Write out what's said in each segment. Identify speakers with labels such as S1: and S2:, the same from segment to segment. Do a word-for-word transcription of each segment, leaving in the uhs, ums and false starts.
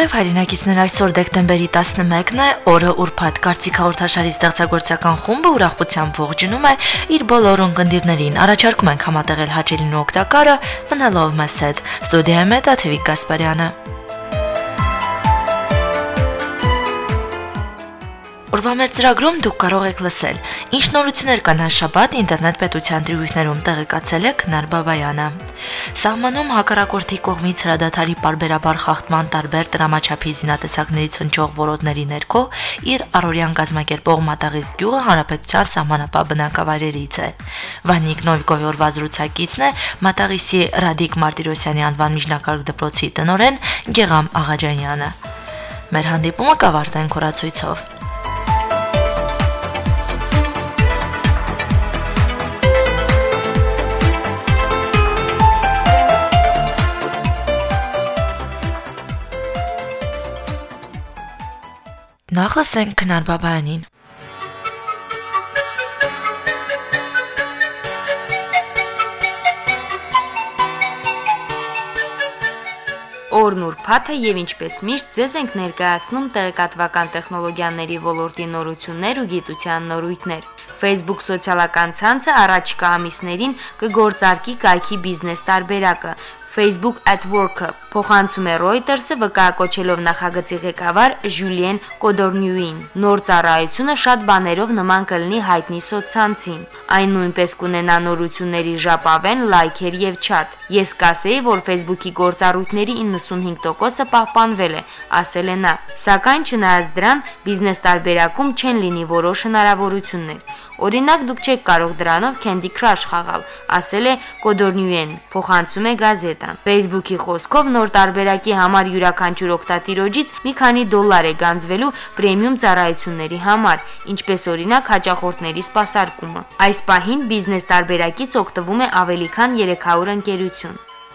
S1: Բարև հայրենակիցներ, այսօր դեկտեմբերի տասնմեկն է, օրը ուրբաթ Կարծիք հաղորդաշարի ստեղծագործական խումբը ուրախությամբ ողջունում է իր բոլոր ունկնդիրներին։ Առաջարկում ենք համատեղել հաճելին ու օգտակարը, մնալով մեզ հետ։ Ստուդիայում է Թևիկ Գասպարյանը։ Օրվա մեր ծրագրում դուք կարող եք լսել. Ինչ նորություններ կան շաբաթ ինտերնետ պետության դրույթներում տեղեկացել է Քնար Բաբայանը։ Սահմանում հակառակորդի կողմից հրադադարի պարբերաբար խախտման տարբեր դրամաչափի զինատեսակներից հնչող որոտների ներքո իր առօրյան կազմակերպող Մատաղիս գյուղը հանրապետության սահմանապահ բնակավայրերից է։ Վանիկ Նովիկովի օրվա զրուցակիցն է Մատաղիսի Ռադիկ Մարտիրոսյանի անվան միջնակարգ դպրոցի տնօրեն Գեգամ Աղաջանյանը։ Մեր հանդիպումը կավարտենք օրացույցով։ Նախ լսենք Քնար Բաբայանին։
S2: Օրն ուրբաթ է եւ ինչպես միշտ ձեզ ենք ներկայացնում տեղեկատվական տեխնոլոգիաների ոլորտի նորություններ ու գիտության նորույթներ։ Facebook սոցիալական ցանցը առաջիկա ամիսներին կգործարկի կայքի բիզնես տարբերակը։ Facebook at Work-ը փոխանցում է Reuters-ը վկայակոչելով նախագծի ղեկավար Ժուլիեն Կոդորնյուին։ Նոր ծառայությունը շատ բաներով նման կլինի հայտնի սոցցանցին։ Այն նույնպես կունենա նորությունների ժապավեն, լայքեր եւ չաթ։ Ես կասեի, որ Facebook-ի գործառույթների իննսունհինգ տոկոսը պահպանվել է, ասել է նա։ Սակայն չնայած դրան, բիզնես տարբերակում չեն լինի որոշ հնարավորություններ։ Օրինակ դուք չեք կարող դրանով Candy Crush խաղալ, ասել է Կոդորնյուեն, փոխանցում է գազետան։ Facebook-ի խոսքով նոր տարբերակի համար յուրաքանչյուր օգտատիրոջից մի քանի դոլար է գանձվելու պրեմիում ծառայությունների համար, ինչպես օրինակ հաճախորդների սպասարկումը։ Այս պահին բիզնես տարբերակից օգտվում է ավելի քան երեք հարյուր ընկերություն։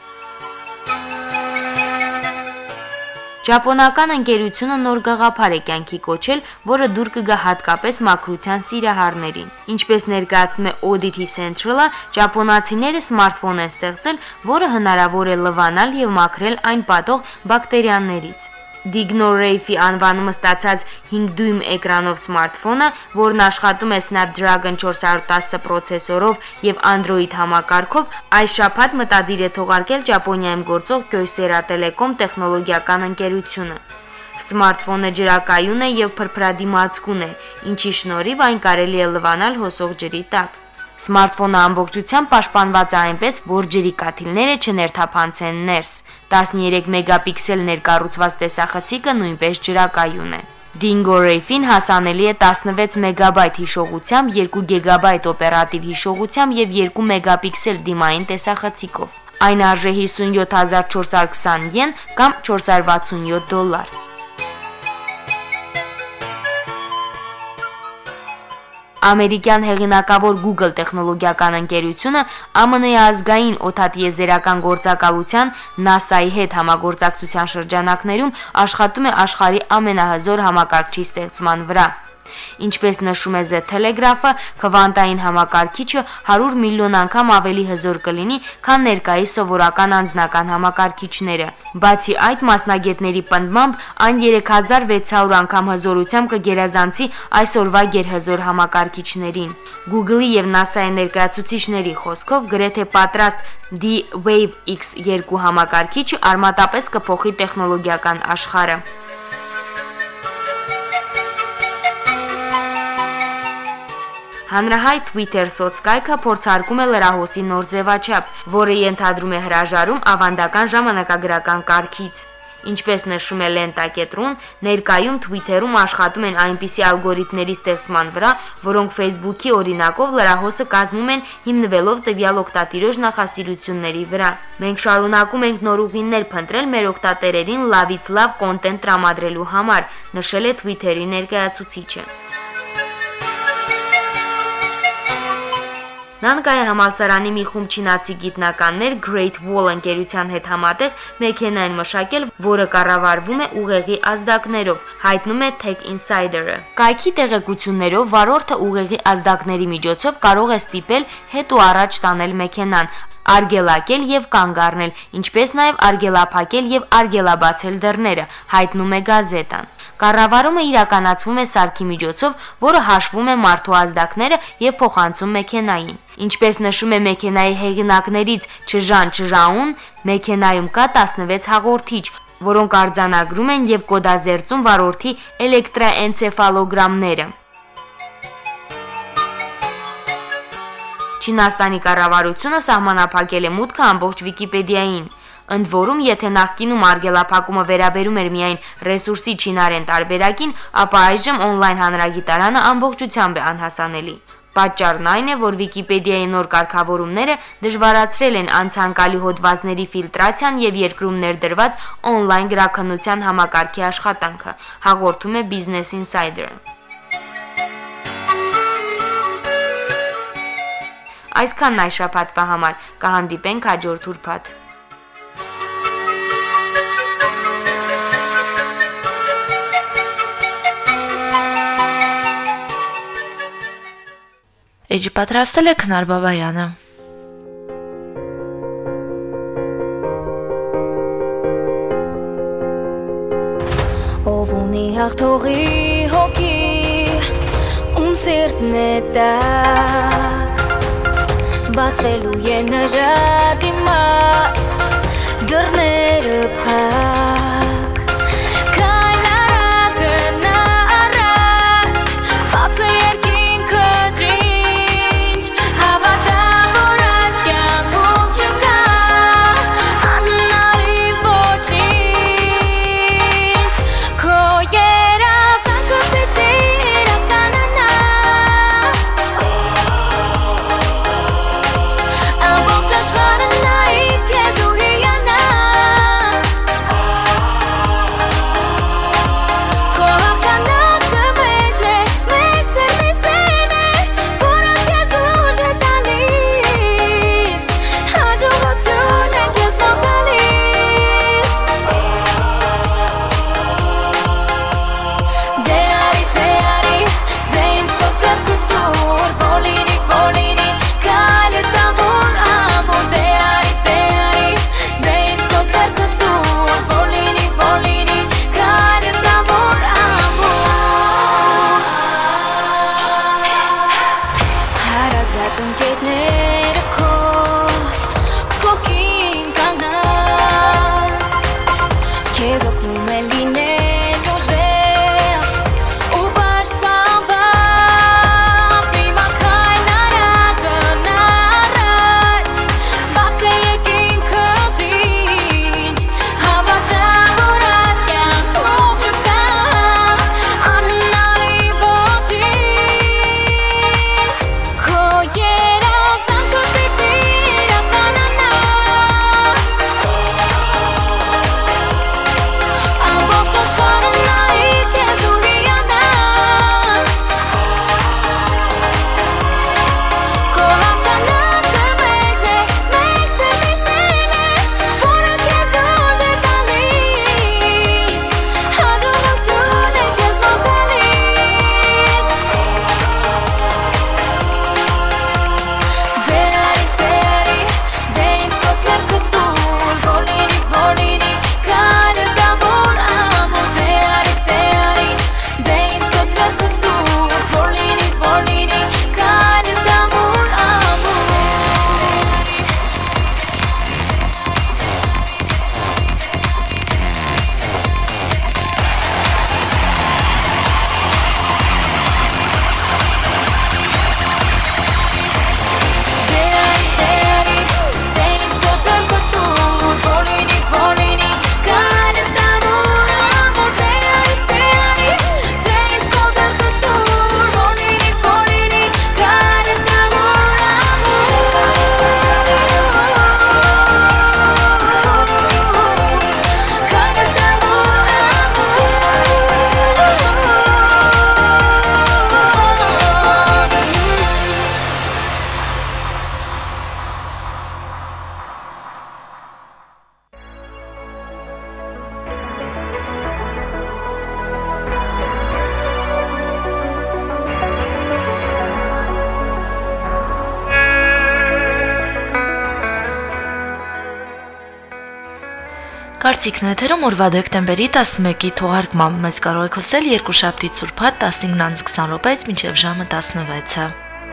S2: Ճապոնական ընկերությունը նոր գաղափար է կյանքի կոչել, որը դուր կգա հատկապես մաքրության սիրահարներին։ Ինչպես ներկայացնում է Audity Central-ը, ճապոնացիները սմարթֆոն են ստեղծել, որը հնարավոր է լվանալ եւ մաքրել այն պատող բակտերիաներից։ Dignorafe-ի անվանումը ստացած հինգ դույմ էկրանով սմարթֆոնը, որն աշխատում է Snapdragon չորս հարյուր տասը պրոցեսորով եւ Android համակարգով, այս շաբաթ մտադիր է թողարկել Ճապոնիայում գործող Kyocera Telecom տեխնոլոգիական ընկերությունը։ Սմարթֆոնը ջրակայուն է եւ փրփրադիմացկուն է, ինչի շնորհիվ այն կարելի է լվանալ հոսող ջրի տակ։ Սմարթֆոնը ամբողջությամբ պաշտպանված է այնպես, որ ջրի կաթիլները չներթափանցեն ներս։ տասներեք մեգապիքսել ներկառուցված տեսախցիկը նույնպես ջրակայուն է։ Dingorafe-ին հասանելի է տասնվեց մեգաբայթ հիշողությամբ, երկու գիգաբայթ օպերատիվ հիշողությամբ եւ երկու մեգապիքսել դիմային տեսախցիկով։ Այն արժե հիսունյոթ հազար չորս հարյուր քսան յեն կամ չորս հարյուր վաթսունյոթ դոլար։ Ամերիկյան հեղինակավոր Google տեխնոլոգիական ընկերությունը Α M N-ի ազգային օդատիեզերական գործակալության NASA-ի հետ համագործակցության շրջանակներում աշխատում է աշխարհի ամենահզոր համակարգչի ստեղծման վրա։ Ինչպես նշում է The Telegraph-ը, քվանտային համակարգիչը հարյուր միլիոն անգամ ավելի հզոր կլինի, քան ներկայիս սովորական անձնական համակարգիչները։ Բացի այդ, մասնագետների պնդմամբ, այն երեք հազար վեց հարյուր անգամ հզորությամբ կգերազանցի այսօրվա գերհզոր համակարգիչներին։ Google-ի եւ NASA-ի ներկայացուցիչների խոսքով գրեթե պատրաստ D-Wave X երկու համակարգիչը արմատապես կփոխի տեխնոլոգիական աշխարհը։ Հանրահայտ Twitter սոցկայքը փորձարկում է լրահոսի նոր ձևաչափ, որը ենթադրում է հրաժարում ավանդական ժամանակագրական կարգից։ Ինչպես նշում է Lenta.ru-ն, ներկայում Twitter-ում աշխատում են այնպիսի ալգորիթմների ստեղծման վրա, որոնք Facebook-ի օրինակով լրահոսը կազմում են հիմնվելով տվյալ օգտատիրոջ նախասիրությունների վրա։ Մենք շարունակում ենք նոր ուղիներ փնտրել մեր օգտատերերին լավից լավ կոնտենտ տրամադրելու համար, նշել է Twitter-ի ներկայացուցիչը։ Նանկայ համալսարանի մի խումբ չինացի գիտնականներ Great Wall ընկերության հետ համատեղ մեքենա են մշակել, որը կառավարվում է ուղեղի ազդակներով, հայտնում է Tech Insider-ը։ Կայքի տեղեկություններով վարորդը ուղեղի ազդակների միջոցով կարող է ստիպել հետ ու առաջ տանել մեքենան։ արգելակել եւ կանգ առնել, ինչպես նաեւ արգելափակել եւ արգելաբացել դռները, հայտնում է գազետան։ Կառավարումը իրականացվում է սարքի միջոցով, որը հաշվում է մարդու ազդակները եւ փոխանցում մեքենային։ Ինչպես նշում է մեքենայի հեղինակներից Չժան Չժաուն, մեքենայում կա տասնվեց հաղորդիչ, որոնք արձանագրում են եւ կոդազերծում վարորդի էլեկտրաէնցեֆալոգրամները։ Չինաստանի կառավարությունը սահմանափակել է մուտքը ամբողջ Վիկիպեդիային։ Ընդ որում, եթե նախկինում արգելափակումը վերաբերում էր միայն ռեսուրսի չինարեն տարբերակին, ապա այժմ օնլայն հանրագիտարանը ամբողջությամբ է անհասանելի։ Պատճառն այն է, որ Վիկիպեդիայի նոր կարգավորումները դժվարացրել են անցանկալի հոդվածների ֆիլտրացիան եւ երկրում ներդրված օնլայն գրաքննության համակարգի աշխատանքը, հաղորդում է Business Insider։ Այսքանն այս շաբաթվա համար, կհանդիպենք հաջորդ ուրբաթ։
S1: Էջի պատրաստել է Քնար Բաբայանը։
S3: Ով ունի հաղթողի հոգի, ում սիրտն է տաք, բացվելու է նրա դիմաց, դռները փակ, քայլ արա գնա առաջ, բացը երկինքը ջինջ, հավատա, որ այս կյանքում չկա անհնարին ոչինչ, քո երազանքը պիտի իրականանա, ամբողջ աշխարհը նայի քեզ ու հիանա,
S1: Կարծիքն եթերում օրվա դեկտեմբերի տասնմեկի թողարկմամբ մեզ կարող եք լսել երկուշաբթի ցուրփատ տասնինը քսան րոպեից մինչև ժամը տասնվեցը։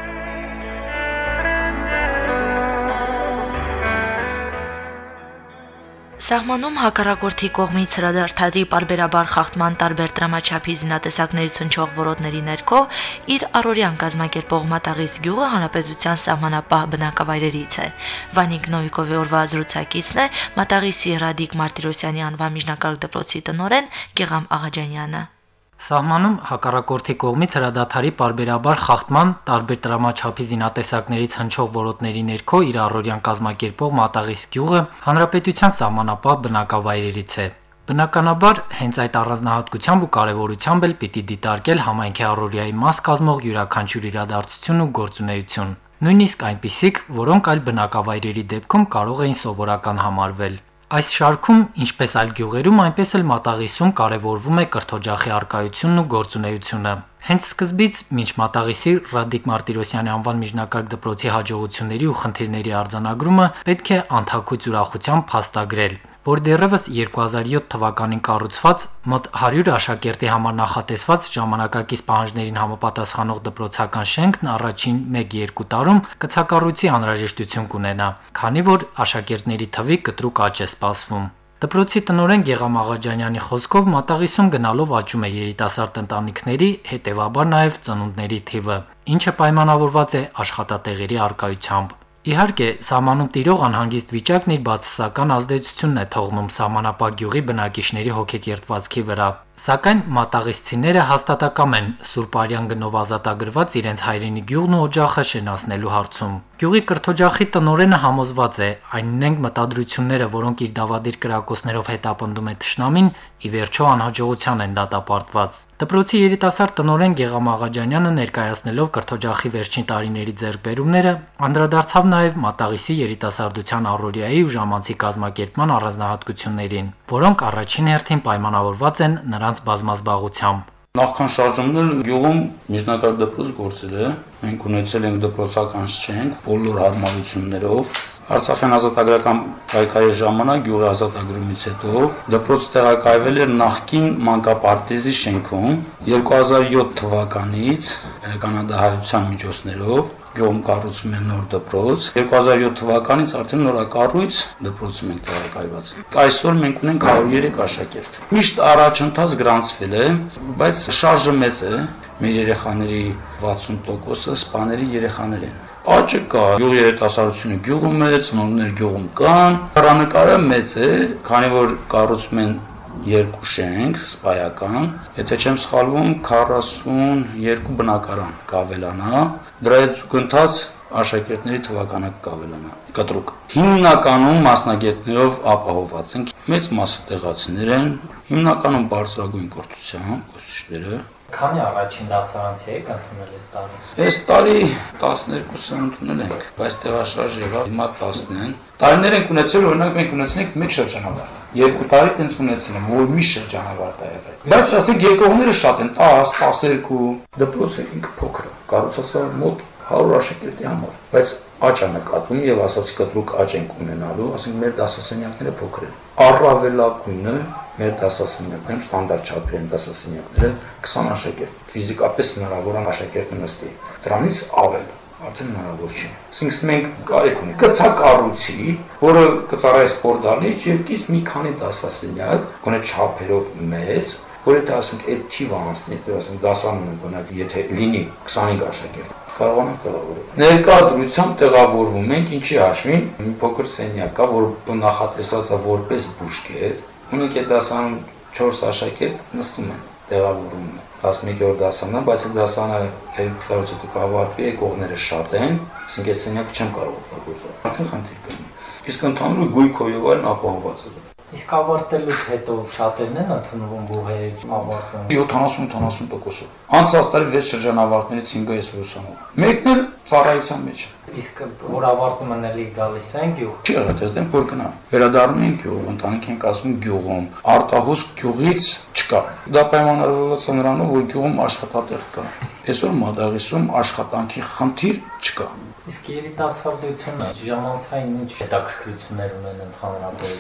S1: Սահմանում հակառակորդի կողմից հրադադարի պարբերաբար խախտման տարբեր դրամաչափի զինատեսակներից հնչող որոտների ներքո իր առօրյան կազմակերպող Մատաղիս գյուղը հանրապետության սահմանապահ բնակավայրերից է։ Վանիկ Նովիկովի օրվա զրուցակիցն է Մատաղիսի Ռադիկ Մարտիրոսյանի անվան միջնակարգ դպրոցի տնօրեն Գեգամ Աղաջանյանը։
S4: Սահմանում հակառակորդի կողմից հրադադարի պարբերաբար խախտման տարբեր դրամաչափի զինատեսակներից հնչող որոտների ներքո իր առօրյան կազմակերպող Մատաղիս գյուղը հանրապետության սահմանապահ բնակավայրերից է։ Բնականաբար հենց այդ առանձնահատկությամբ ու կարևորությամբ էլ պիտի դիտարկել համայնքի առօրյայի մաս կազմող յուրաքանչյուր իրադարձություն ու գործունեություն, նույնիսկ այնպիսիք, որոնք այլ բնակավայրերի դեպքում կարող էին սովորական համարվել։ Այս շարքում, ինչպես այլ գյուղերում, այնպես էլ Մատաղիսում կարևորվում է կրթօջախի առկայությունն ու գործունեությունը։ Հենց սկզբից, մինչ Մատաղիսի Ռադիկ Մարտիրոսյանի անվան միջնակարգ դպրոցի հաջողությունների ու խնդիրների արձանագրումը պետք է անթաքույց ուրախությամբ փաստագրել, որ դեռևս երկու հազար յոթ թվականին կառուցված մոտ հարյուր աշակերտի համար նախատեսված ժամանակակից պահանջներին համապատասխանող դպրոցական շենքն առաջին մեկ-երկու տարում կցակառույցի անհրաժեշտություն կունենա, քանի որ աշակերտների թվի կտրուկ աճ է սպասվում։ Դպրոցի տնօրեն Գեգամ Աղաջանյանի խոսքով Մատաղիսում գնալով աճում է երիտասարդ ընտանիքների, հետևաբար նաև ծնունդների թիվը, ինչը պայմանավորված է աշխատատեղերի առկայությամբ։ Իհարկե, սահմանում տիրող անհանգիստ վիճակն իր բացասական ազդեցությունն է թողնում սահմանապահ գյուղի բնակիչների հոգեկերտվածքի վրա, սակայն մատաղիսցիները հաստատակամ են Սուրբ Արյան գնով ազատագրված իրենց հայրենի գյուղն ու օջախը շենացնելու հարցում։ Գյուղի կրթօջախի տնօրենը համոզված է, այն նենք մտադրությունները, որոնք իր դավադիր կրակոցներով հետապնդում է թշնամին, ի վերջո անհաջողության են դատապարտված։ Դպրոցի երիտասարդ տնօրեն Գեգամ Աղաջանյանը ներկայացնելով կրթօջախի վերջին տարիների ձեռքբերումները, անդրադարձավ նաև Մատաղիսի երիտասարդության առօրյայի ու ժամանցի կազմակերպման առանձնահատկություններին, որոնք առաջին հերթին պայմանավորված են նրանց բազմազբաղությամբ։
S5: Նախքան շարժումներ գյուղում միջնակարգ դպրոց գործել է, մենք ունեցել ենք դպրոցական շենք բոլոր հարմարություններով։ Արցախյան ազատագրական պայքարի ժամանակ գյուղի ազատագրումից հետո դպրոցը տեղակայվել էր նախկին մանկապարտեզի շենքում երկու հազար յոթ թվականից կանադահայության միջոցներով գյուղում կառուցվում է նոր դպրոց։ երկու հազար յոթ թվականից արդեն նորակառույց դպրոցում ենք տեղակայված։ Այսօր մենք ունենք հարյուր երեք աշակերտ։ Միշտ առաջընթաց գրանցվել է, բայց շարժը մեծ է։ Մեր երեխաների վաթսուն տոկոսը սպաների երեխաներ են։ Աճը կա, գյուղի երիտասարդությունը գյուղում է, ծնողներ գյուղում կան։ Հեռանկարը մեծ է, քանի որ կառուցում են երկու շենք սպայական, եթե չեմ սխալվում, քառասունյոթ բնակարան կավելանա, դրա հետ զուգընթաց աշակերտների թվականը կավելանա, կտրուկ։ Հիմնականում մասնագետներով ապահովված են, մեծ մասը տեղացիներ են, հիմնականում բարձրագույն կրթությամբ ուսուցիչները։
S4: Քանի առաջին դասարանցի եք ընդունել այս տարի։
S5: Այս տարի տասներկուսը ընդունել ենք, բայց տեղաշարժ եղավ, հիմա տասն են։ Տարիներ ենք ունեցել, օրինակ մենք ունեցել ենք մեկ շրջանավարտ։ Երկու տարի տենց ունեցել եմ, որ մի շրջանավարտ է եղել։ Բայց ասենք եկողները շատ են, տասը, տասներկու, դպրոցը ինքը փոքր է, կառուցած է մոտ հարյուր աշակերտի համար, բայց աճ է նկատվում եւ ասացի կտրուկ աճ ենք ունենալու, ասենք մեր դասասենյակները փոքր են։ Առավելագույնը մեր դասասենյակներում ստանդարտ չափի են դասասենյակները քսան աշակերտ, ֆիզիկապես հնարավոր է աշակերտը նստի։ Դրանից ավել արդեն հնարավոր չի։ Այսինքն մենք կարիք ունենք կցակառույցի, որը կծառայի սպորտալիչ եւ կից մի քանի դասասենյակ, գոնե չափերով մեծ, որ եթե ասենք այդ թիվը անցնի, եթե ասենք դասարանում բնակ, եթե լինի քսանհինգ աշակերտ, կարողանանք տեղավորել։ Ներկա դրությամբ տեղավորվում ենք, ինչի հաշվին մի փոքր սենյակ կա, որ նախատեսված է որպես բուժկետ, ունենք այդ դասարանում չորս աշակերտ նստում են, տեղավորվում են։ տասնմեկերորդ դասարանը, բայց այդ դասարանը երկու տարուց հետո կավարտվի, եկողները շատ են, ասենք այս սենյակը չեմ կարող օգտագործել։ Արդեն խնդիր կա։ Իսկ ընդհանուր գույքով եւ այլն ապահովված է։
S4: Իսկ ավարտելուց հետո շատերն են ընդունվում բուհերի ավարտում։
S5: յոթանասուն ութանասուն տոկոսով։ Անցած տարի վեց շրջանավարտներից հինգը ես ուսանում։ Մեկն էլ ծառայության մեջ է։
S4: Իսկ որ ավարտումը ելի գալիս են գյուղ։
S5: Չի եղել, տեսնեմ որ գնա։ Վերադառնում են գյուղ, ընտանիք են կազմում գյուղում։ Արտահոսք գյուղից չկա։ Դա պայմանավորված է նրանով, որ գյուղում աշխատատեղ կա։ Այսօր Մատաղիսում աշխատանքի խնդիր չկա։
S4: Իսկ երիտասարդությունը ժամանցային ինչ հետաքրքրություններ ունեն ընդհանրապես։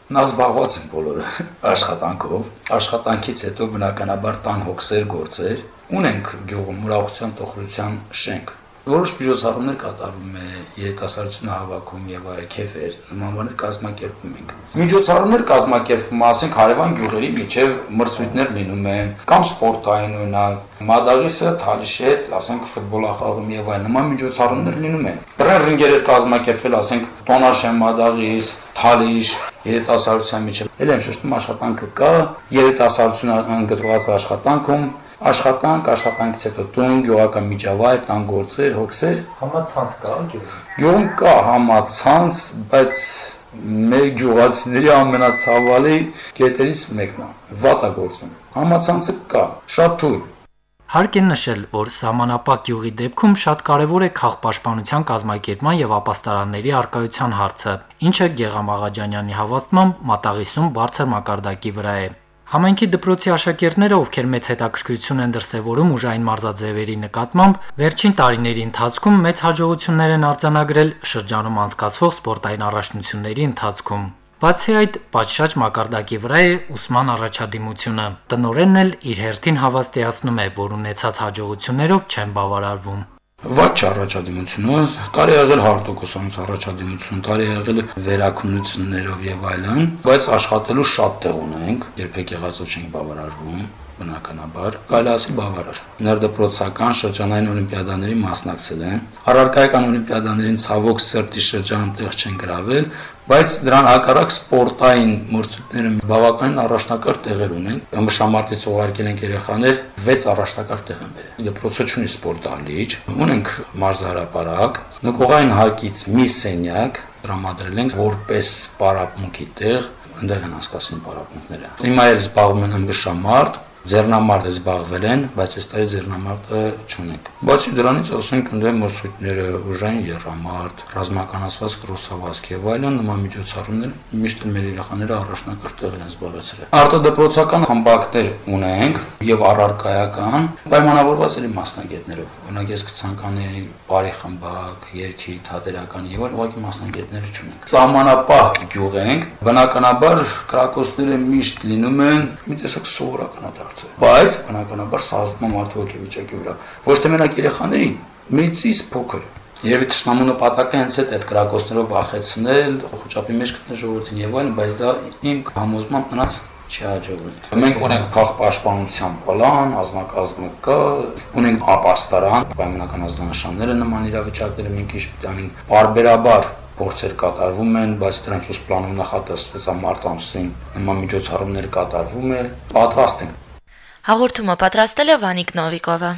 S5: Նախ զբաղված են բոլորը աշխատանքով, աշխատանքից հետո բնականաբար տան հոգսեր, գործեր, ունենք գյուղում ուրախության, տխրության շենք։ Որոշ միջոցառումներ կատարվում է, երիտասարդությունը հավաքում եւ այլ քեֆեր, նման բաներ կազմակերպում ենք։ Միջոցառումներ կազմակերպվում, ասենք հարևան գյուղերի միջև մրցույթներ լինում են, կամ սպորտային օրինակ, Մադաղիսը Թալիշի հետ, ասենք ֆուտբոլախաղում եւ այլ նման միջոցառումներ լինում են։ Բռն ռինգեր կազմակերպվել, ասենք Տոնաշեն, Մադաղիս, Թալիշ, երիտասարդության միջև։ Էլ եմ շեշտում աշխատանքը կա, երիտասարդությունը անգրված աշխատանքում Աշխատանք, աշխատանքից հետո տուն, գյուղական միջավայր, տան գործեր, հոգսեր։
S4: Համացանց կա գյուղում։
S5: Գյուղում կա համացանց, բայց մեր գյուղացիների ամենացավալի կետերից մեկն է՝ վատագործում։ Համացանցը կա, շատ թույլ։
S4: Հարկ է նշել, որ սահմանապահ գյուղի դեպքում շատ կարևոր է քաղաքապաշտպանության կազմակերպման եւ ապաստարանների առկայության հարցը, ինչը Գեգամ Աղաջանյանի հավաստմամբ Մատաղիսում բարձր մակարդակի վրա է։ Համայնքի դպրոցի աշակերտները, ովքեր մեծ հետաքրքրություն են դրսևորում ուժային մարզաձևերի նկատմամբ, վերջին տարիների ընթացքում մեծ հաջողություններ են արձանագրել շրջանում անցկացվող սպորտային առաջնությունների ընթացքում։ Բացի այդ, պատշաճ մակարդակի վրա է ուսման առաջադիմությունը։ Տնօրենն էլ իր հերթին հավաստիացնում է, որ ունեցած հաջողություններով չեն բավարարվում։
S5: Ոչ առաջադիմությունը, տարի եղել հարյուր տոկոս առաջադիմություն, տարի եղել վերակնություններով եւ այլն, բայց աշխատելու շատ տեղ ունենք, երբեք եղածով չենք բավարարվում, բնականաբար, կարելի ասել բավարար։ Ներդպրոցական շրջանային օլիմպիադաների մասնակցել են, առարկայական օլիմպիադաներին ցավոք սրտի շրջանում տեղ չեն գրավել, բայց դրան հակառակ սպորտային մրցույթները բավականին առաջնակարգ տեղեր ունեն։ Մշամարտից ուղարկել ենք երեխաներ, վեց առաջնակարգ տեղ են բերել։ Դպրոցը ունի սպորտալիճ, ունենք մարզահրապարակ, նկողային հարկից մի սենյակ տրամադրել ենք որպես պարապմունքի տեղ, այնտեղ են անցկացնում պարապմունքները։ Հիմա էլ զբաղվում են ըմբշամարտ, ձեռնամարտը զբաղվել են, բայց այս տարի ձեռնամարտը չունենք։ Բացի դրանից, ասենք, ընդդեմ մրցույթները ուժային եռամարտ, ռազմականացված կրոսավազք եւ այլն նման միջոցառումներ միշտ մեր երեխաները առաջնակարգ տեղեր են զբաղեցրել։ Արտադրոցական խմբակներ ունենք եւ առարկայական, պայմանավորված էլի մասնագետներով։ Օրինակ ես կցանկանայի բարի խմբակ, երկի, թատերական եւ այլ ուղղակի մասնագետներ չունենք։ Սահմանապահ գյուղ ենք, բնականաբար կրակոցները միշտ լինում են մի տեսակ սովորականադարձ։ Բայց բնականաբար սազդում մարդու հոգեվիճակի վրա։ Ոչ թե մենակ երեխաներին, մեծից փոքր։ Երևի թշնամու նպատակը հենց այդ կրակոցներով վախեցնել, խոճապի մեջ գտնել ժողովրդին եւ այլն, բայց դա իմ համոզմամբ նրանց չի հաջողվում։ Մենք ունենք քաղաքապաշտպանության պլան, ազնագազմը կա, ունենք ապաստարան, պայմանական ազդանշանները նման իրավիճակները մենք ինչ պիտի անենք, բարբերաբար փորձեր կատարվում են, բայց դրանցից պլանում նախատեսված մարտ ամսին նման միջոցառումներ կատարվում է, պատրաստ ենք։
S1: Հաղորդումը պատրաստել է Վանիկ Նովիկովը։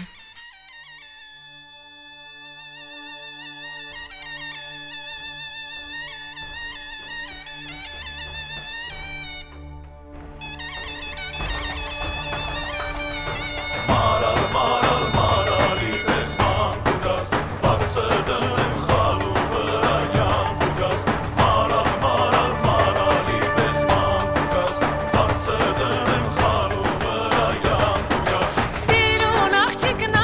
S3: Chicken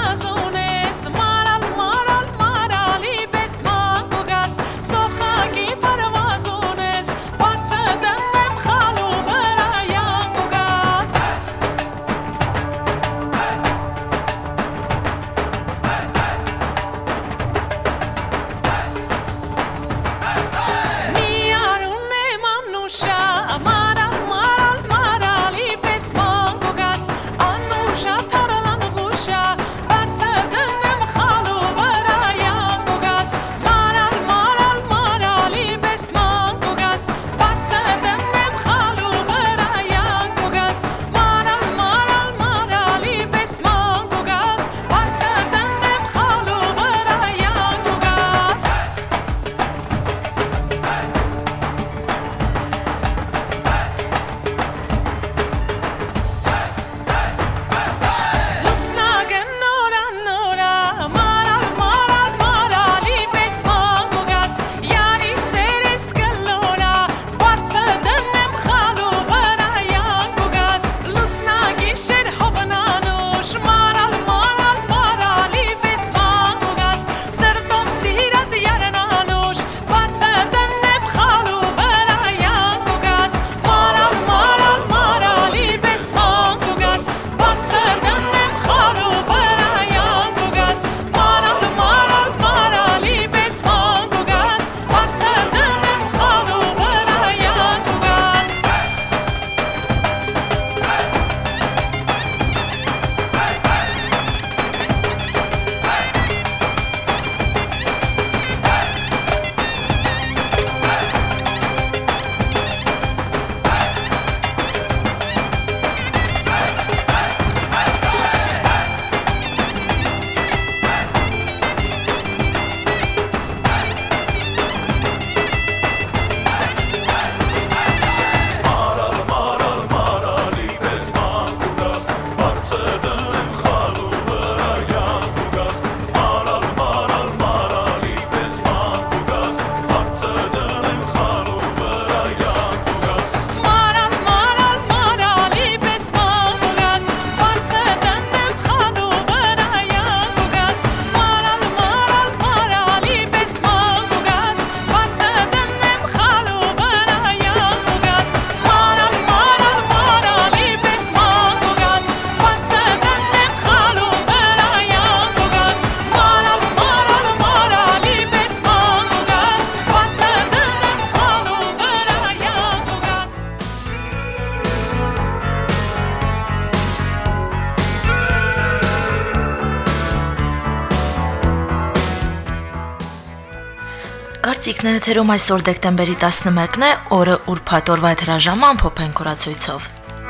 S1: Կարծիքն է եթերում այսօր դեկտեմբերի տասնմեկն է, օրը ուրբաթ, օրվա հրաժամը ամփոփենք օրացույցով։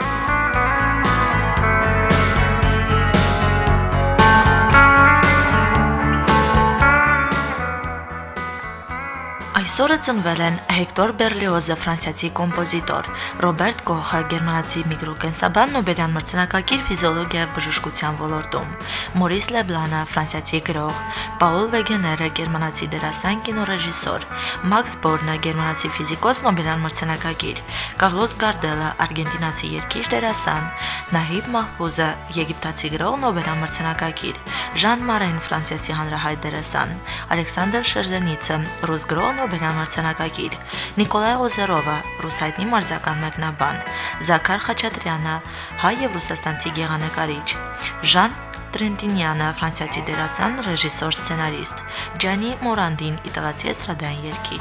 S1: Այսօրը ծնվել են Հեկտոր Բերլիոզը, ֆրանսիացի կոմպոզիտոր, Ռոբերտ Կոխը, գերմանացի միկրոկենսաբան, Նոբելյան մրցանակակիր ֆիզիոլոգիա բժշկության ոլորտում, Մորիս Լեբլանը, ֆրանսիացի գրող, Պաուլ Վեգեները, գերմանացի դերասան, կինոռեժիսոր, Մաքս Բորնը, գերմանացի ֆիզիկոս, Նոբելյան մրցանակակիր, Կարլոս Գարդելը, արգենտինացի երգիչ դերասան, Նահիբ Մահֆուզը, եգիպտացի գրող, Նոբելյան մրցանակակիր, Ժան Մարեն, ֆրանսիացի հանրահայտ դերասան, Ալեքսանդր Շերժենիցը, ռուս գրող, Նոբելյան մրցանակակիր, Նիկոլայ Օզերովը, ռուս հայտնի մարզական մեկնաբան, Զաքար Խաչատրյանը, հայ եւ ռուսաստանցի գեղանկարիչ, Ժան Տրենտինյանը, ֆրանսիացի դերասան, ռեժիսոր, սցենարիստ, Ջանի Մորանդին, իտալացի էստրադային երգիչ։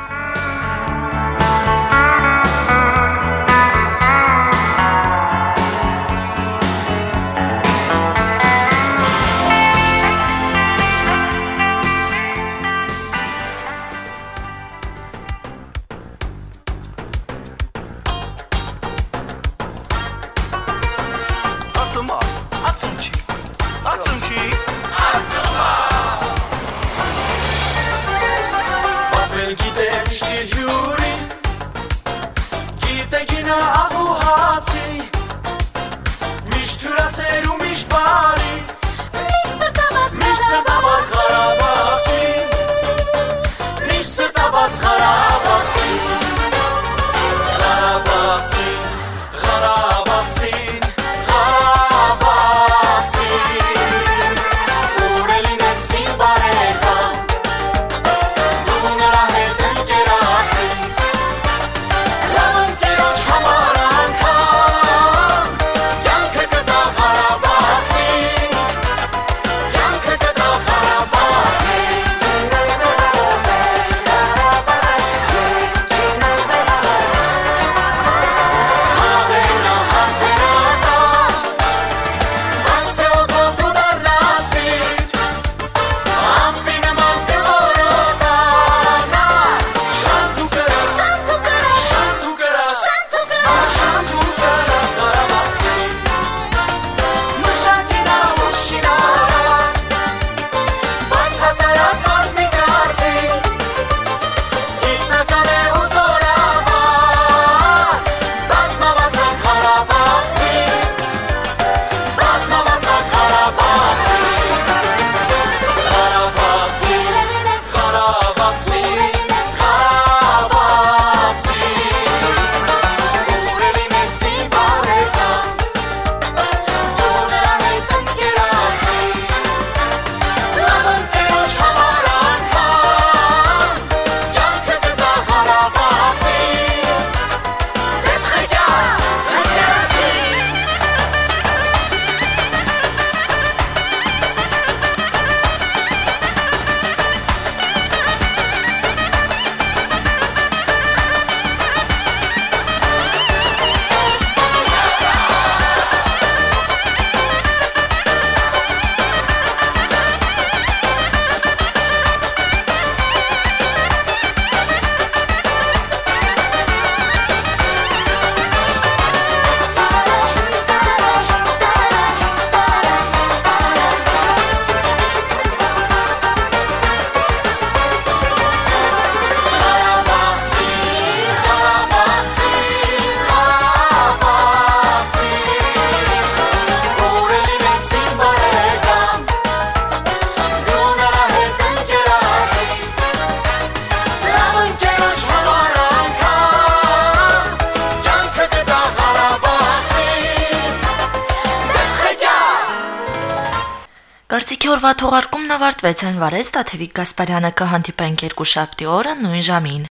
S1: Կարծիքի օրվա թողարկումն ավարտվեց, այն վարեց Տաթևիկ Գասպարյանը, կհանդիպենք երկուշաբթի օրը նույն ժամին։